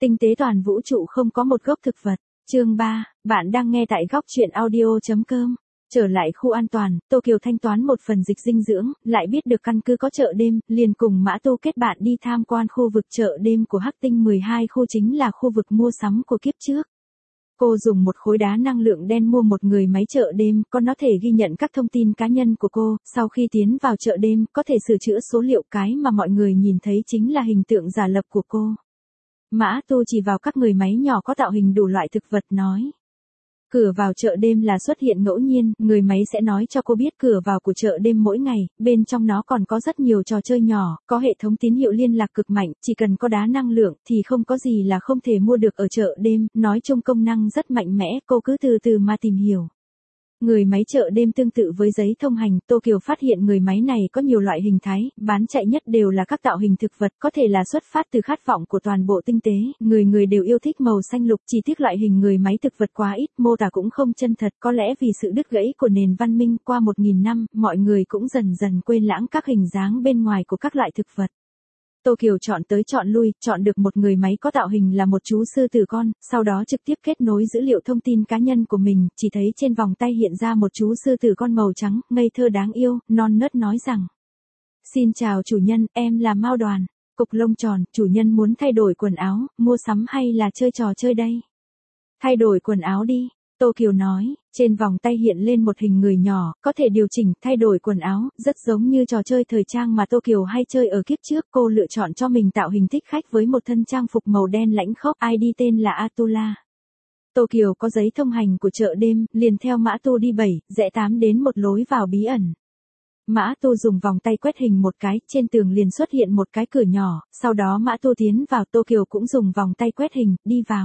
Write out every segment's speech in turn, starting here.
Tinh tế toàn vũ trụ không có một gốc thực vật. Chương 3, bạn đang nghe tại góc truyện audio.com. Trở lại khu an toàn, Tô Kiều thanh toán một phần dịch dinh dưỡng, lại biết được căn cứ có chợ đêm, liền cùng Mã Tu kết bạn đi tham quan khu vực chợ đêm của Hắc Tinh 12 khu, chính là khu vực mua sắm của kiếp trước. Cô dùng một khối đá năng lượng đen mua một người máy chợ đêm, có nó thể ghi nhận các thông tin cá nhân của cô, sau khi tiến vào chợ đêm, có thể sửa chữa số liệu, cái mà mọi người nhìn thấy chính là hình tượng giả lập của cô. Mã Tu chỉ vào các người máy nhỏ có tạo hình đủ loại thực vật nói. Cửa vào chợ đêm là xuất hiện ngẫu nhiên, người máy sẽ nói cho cô biết cửa vào của chợ đêm mỗi ngày, bên trong nó còn có rất nhiều trò chơi nhỏ, có hệ thống tín hiệu liên lạc cực mạnh, chỉ cần có đá năng lượng thì không có gì là không thể mua được ở chợ đêm, nói chung công năng rất mạnh mẽ, cô cứ từ từ mà tìm hiểu. Người máy chợ đêm tương tự với giấy thông hành, Tô Kiều phát hiện người máy này có nhiều loại hình thái, bán chạy nhất đều là các tạo hình thực vật, có thể là xuất phát từ khát vọng của toàn bộ tinh tế, người người đều yêu thích màu xanh lục, chỉ tiếc loại hình người máy thực vật quá ít, mô tả cũng không chân thật, có lẽ vì sự đứt gãy của nền văn minh qua 1000 năm, mọi người cũng dần dần quên lãng các hình dáng bên ngoài của các loại thực vật. Tô Kiều chọn tới chọn lui, chọn được một người máy có tạo hình là một chú sư tử con, sau đó trực tiếp kết nối dữ liệu thông tin cá nhân của mình, chỉ thấy trên vòng tay hiện ra một chú sư tử con màu trắng, ngây thơ đáng yêu, non nớt nói rằng. Xin chào chủ nhân, em là Mao Đoàn, cục lông tròn, chủ nhân muốn thay đổi quần áo, mua sắm hay là chơi trò chơi đây? Thay đổi quần áo đi. Tô Kiều nói, trên vòng tay hiện lên một hình người nhỏ, có thể điều chỉnh, thay đổi quần áo, rất giống như trò chơi thời trang mà Tô Kiều hay chơi ở kiếp trước. Cô lựa chọn cho mình tạo hình thích khách với một thân trang phục màu đen lãnh khốc, ID tên là Atula. Tô Kiều có giấy thông hành của chợ đêm, liền theo Mã Tu đi 7, rẽ 8 đến một lối vào bí ẩn. Mã Tu dùng vòng tay quét hình một cái, trên tường liền xuất hiện một cái cửa nhỏ, sau đó Mã Tu tiến vào, Tô Kiều cũng dùng vòng tay quét hình, đi vào.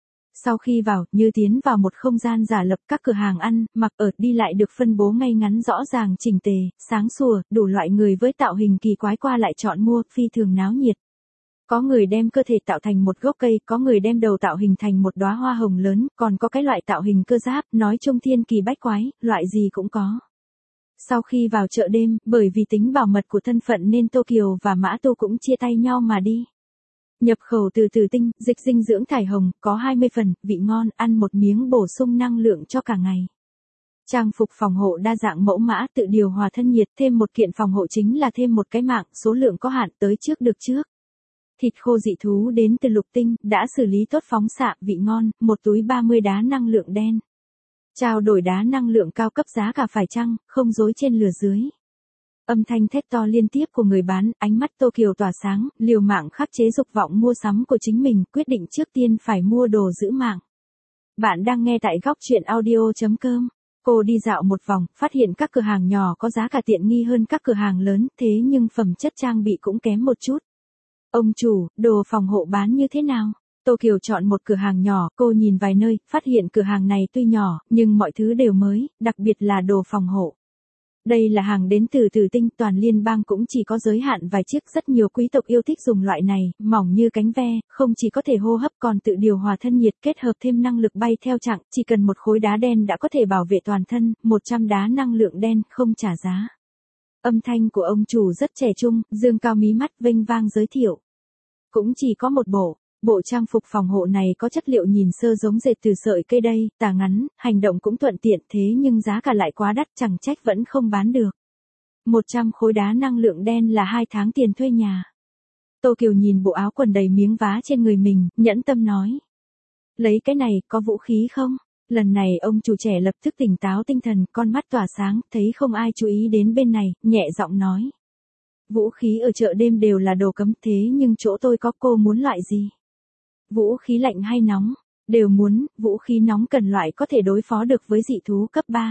Sau khi vào, như tiến vào một không gian giả lập, các cửa hàng ăn, mặc ở, đi lại được phân bố ngay ngắn rõ ràng chỉnh tề, sáng sủa, đủ loại người với tạo hình kỳ quái qua lại chọn mua, phi thường náo nhiệt. Có người đem cơ thể tạo thành một gốc cây, có người đem đầu tạo hình thành một đóa hoa hồng lớn, còn có cái loại tạo hình cơ giáp, nói chung thiên kỳ bách quái, loại gì cũng có. Sau khi vào chợ đêm, bởi vì tính bảo mật của thân phận nên Tô Kiều và Mã Tu cũng chia tay nhau mà đi. Nhập khẩu từ Tử Tinh, dịch dinh dưỡng thải hồng, có 20 phần, vị ngon, ăn một miếng bổ sung năng lượng cho cả ngày. Trang phục phòng hộ đa dạng mẫu mã, tự điều hòa thân nhiệt, thêm một kiện phòng hộ chính là thêm một cái mạng, số lượng có hạn, tới trước được trước. Thịt khô dị thú đến từ Lục Tinh, đã xử lý tốt phóng xạ, vị ngon, một túi 30 đá năng lượng đen. Trao đổi đá năng lượng cao cấp giá cả phải chăng, không dối trên lừa dưới. Âm thanh thét to liên tiếp của người bán, ánh mắt Tô Kiều tỏa sáng, liều mạng khắc chế dục vọng mua sắm của chính mình, quyết định trước tiên phải mua đồ giữ mạng. Bạn đang nghe tại góc truyện audio.com. Cô đi dạo một vòng, phát hiện các cửa hàng nhỏ có giá cả tiện nghi hơn các cửa hàng lớn, thế nhưng phẩm chất trang bị cũng kém một chút. Ông chủ, đồ phòng hộ bán như thế nào? Tô Kiều chọn một cửa hàng nhỏ, cô nhìn vài nơi, phát hiện cửa hàng này tuy nhỏ, nhưng mọi thứ đều mới, đặc biệt là đồ phòng hộ. Đây là hàng đến từ Tử Tinh, toàn liên bang cũng chỉ có giới hạn vài chiếc, rất nhiều quý tộc yêu thích dùng loại này, mỏng như cánh ve, không chỉ có thể hô hấp còn tự điều hòa thân nhiệt, kết hợp thêm năng lực bay theo chặng, chỉ cần một khối đá đen đã có thể bảo vệ toàn thân, 100 đá năng lượng đen, không trả giá. Âm thanh của ông chủ rất trẻ trung, dương cao mí mắt vênh vang giới thiệu. Cũng chỉ có một bộ trang phục phòng hộ này có chất liệu nhìn sơ giống dệt từ sợi cây đây, tà ngắn, hành động cũng thuận tiện, thế nhưng giá cả lại quá đắt, chẳng trách vẫn không bán được. 100 khối đá năng lượng đen là 2 tháng tiền thuê nhà. Tô Kiều nhìn bộ áo quần đầy miếng vá trên người mình, nhẫn tâm nói. Lấy cái này, có vũ khí không? Lần này ông chủ trẻ lập tức tỉnh táo tinh thần, con mắt tỏa sáng, thấy không ai chú ý đến bên này, nhẹ giọng nói. Vũ khí ở chợ đêm đều là đồ cấm, thế nhưng chỗ tôi có, cô muốn loại gì? Vũ khí lạnh hay nóng? Đều muốn, vũ khí nóng cần loại có thể đối phó được với dị thú cấp 3.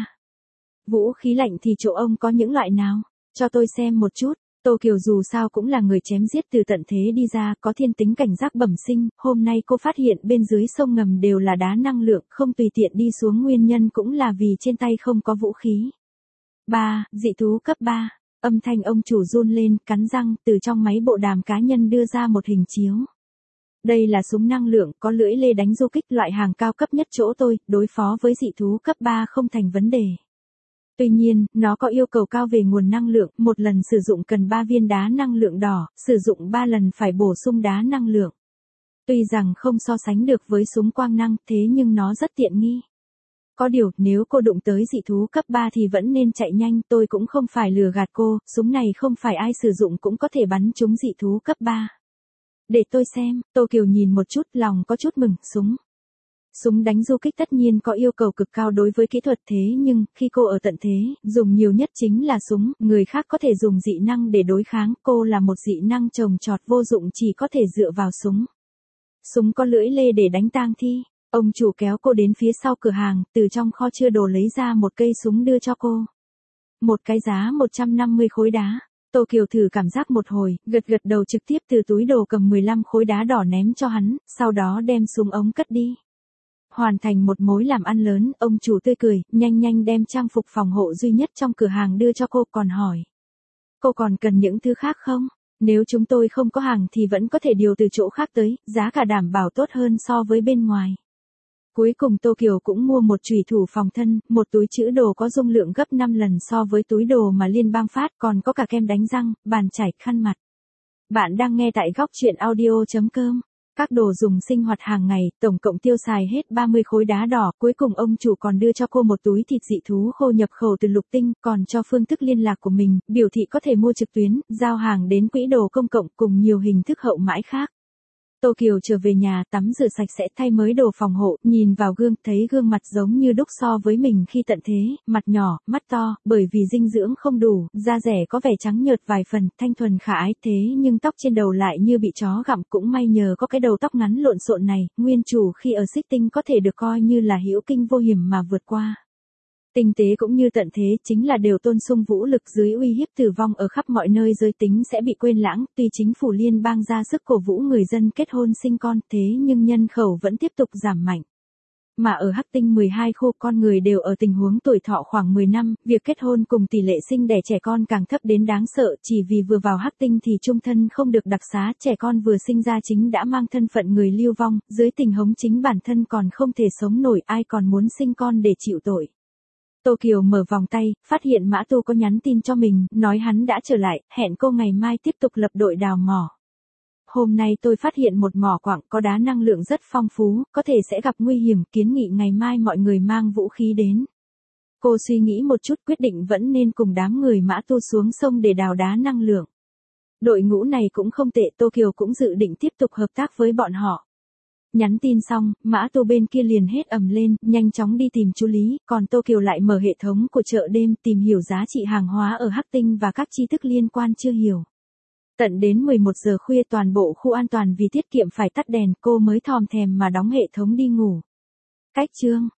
Vũ khí lạnh thì chỗ ông có những loại nào? Cho tôi xem một chút. Tô Kiều dù sao cũng là người chém giết từ tận thế đi ra, có thiên tính cảnh giác bẩm sinh, hôm nay cô phát hiện bên dưới sông ngầm đều là đá năng lượng, không tùy tiện đi xuống, nguyên nhân cũng là vì trên tay không có vũ khí. 3. Dị thú cấp 3. Âm thanh ông chủ run lên, cắn răng, từ trong máy bộ đàm cá nhân đưa ra một hình chiếu. Đây là súng năng lượng, có lưỡi lê đánh du kích, loại hàng cao cấp nhất chỗ tôi, đối phó với dị thú cấp 3 không thành vấn đề. Tuy nhiên, nó có yêu cầu cao về nguồn năng lượng, một lần sử dụng cần 3 viên đá năng lượng đỏ, sử dụng 3 lần phải bổ sung đá năng lượng. Tuy rằng không so sánh được với súng quang năng thế nhưng nó rất tiện nghi. Có điều, nếu cô đụng tới dị thú cấp 3 thì vẫn nên chạy nhanh, tôi cũng không phải lừa gạt cô, súng này không phải ai sử dụng cũng có thể bắn trúng dị thú cấp 3. Để tôi xem, Tô Kiều nhìn một chút, lòng có chút mừng, Súng đánh du kích tất nhiên có yêu cầu cực cao đối với kỹ thuật thế nhưng, khi cô ở tận thế, dùng nhiều nhất chính là súng, người khác có thể dùng dị năng để đối kháng, cô là một dị năng trồng trọt vô dụng chỉ có thể dựa vào súng. Súng có lưỡi lê để đánh tang thi. Ông chủ kéo cô đến phía sau cửa hàng, từ trong kho chứa đồ lấy ra một cây súng đưa cho cô. Một cái giá 150 khối đá. Tô Kiều thử cảm giác một hồi, gật gật đầu trực tiếp từ túi đồ cầm 15 khối đá đỏ ném cho hắn, sau đó đem súng ống cất đi. Hoàn thành một mối làm ăn lớn, ông chủ tươi cười, nhanh nhanh đem trang phục phòng hộ duy nhất trong cửa hàng đưa cho cô, còn hỏi. Cô còn cần những thứ khác không? Nếu chúng tôi không có hàng thì vẫn có thể điều từ chỗ khác tới, giá cả đảm bảo tốt hơn so với bên ngoài. Cuối cùng Tô Kiều cũng mua một chùy thủ phòng thân, một túi trữ đồ có dung lượng gấp 5 lần so với túi đồ mà Liên bang phát, còn có cả kem đánh răng, bàn chải, khăn mặt. Bạn đang nghe tại góc truyện audio.com. Các đồ dùng sinh hoạt hàng ngày, tổng cộng tiêu xài hết 30 khối đá đỏ, cuối cùng ông chủ còn đưa cho cô một túi thịt dị thú khô nhập khẩu từ Lục Tinh, còn cho phương thức liên lạc của mình, biểu thị có thể mua trực tuyến, giao hàng đến quỹ đồ công cộng cùng nhiều hình thức hậu mãi khác. Tô Kiều trở về nhà, tắm rửa sạch sẽ, thay mới đồ phòng hộ, nhìn vào gương, thấy gương mặt giống như đúc so với mình khi tận thế, mặt nhỏ, mắt to, bởi vì dinh dưỡng không đủ, da rẻ có vẻ trắng nhợt vài phần, thanh thuần khả ái, thế nhưng tóc trên đầu lại như bị chó gặm, cũng may nhờ có cái đầu tóc ngắn lộn xộn này, nguyên chủ khi ở Xích Tinh có thể được coi như là hữu kinh vô hiểm mà vượt qua. Tinh tế cũng như tận thế chính là đều tôn sung vũ lực dưới uy hiếp tử vong ở khắp mọi nơi, giới tính sẽ bị quên lãng, tuy chính phủ liên bang ra sức cổ vũ người dân kết hôn sinh con thế nhưng nhân khẩu vẫn tiếp tục giảm mạnh. Mà ở Hắc Tinh 12 khu con người đều ở tình huống tuổi thọ khoảng 10 năm, việc kết hôn cùng tỷ lệ sinh đẻ trẻ con càng thấp đến đáng sợ, chỉ vì vừa vào Hắc Tinh thì chung thân không được đặc xá, trẻ con vừa sinh ra chính đã mang thân phận người lưu vong, dưới tình huống chính bản thân còn không thể sống nổi, ai còn muốn sinh con để chịu tội. Tô Kiều mở vòng tay, phát hiện Mã Tu có nhắn tin cho mình, nói hắn đã trở lại, hẹn cô ngày mai tiếp tục lập đội đào mỏ. Hôm nay tôi phát hiện một mỏ quặng có đá năng lượng rất phong phú, có thể sẽ gặp nguy hiểm, kiến nghị ngày mai mọi người mang vũ khí đến. Cô suy nghĩ một chút, quyết định vẫn nên cùng đám người Mã Tu xuống sông để đào đá năng lượng. Đội ngũ này cũng không tệ, Tô Kiều cũng dự định tiếp tục hợp tác với bọn họ. Nhắn tin xong, Mã Tu bên kia liền hét ầm lên, nhanh chóng đi tìm chú Lý, còn Tô Kiều lại mở hệ thống của chợ đêm tìm hiểu giá trị hàng hóa ở Hắc Tinh và các tri thức liên quan chưa hiểu. Tận đến 11 giờ khuya toàn bộ khu an toàn vì tiết kiệm phải tắt đèn, cô mới thòm thèm mà đóng hệ thống đi ngủ. Cách chương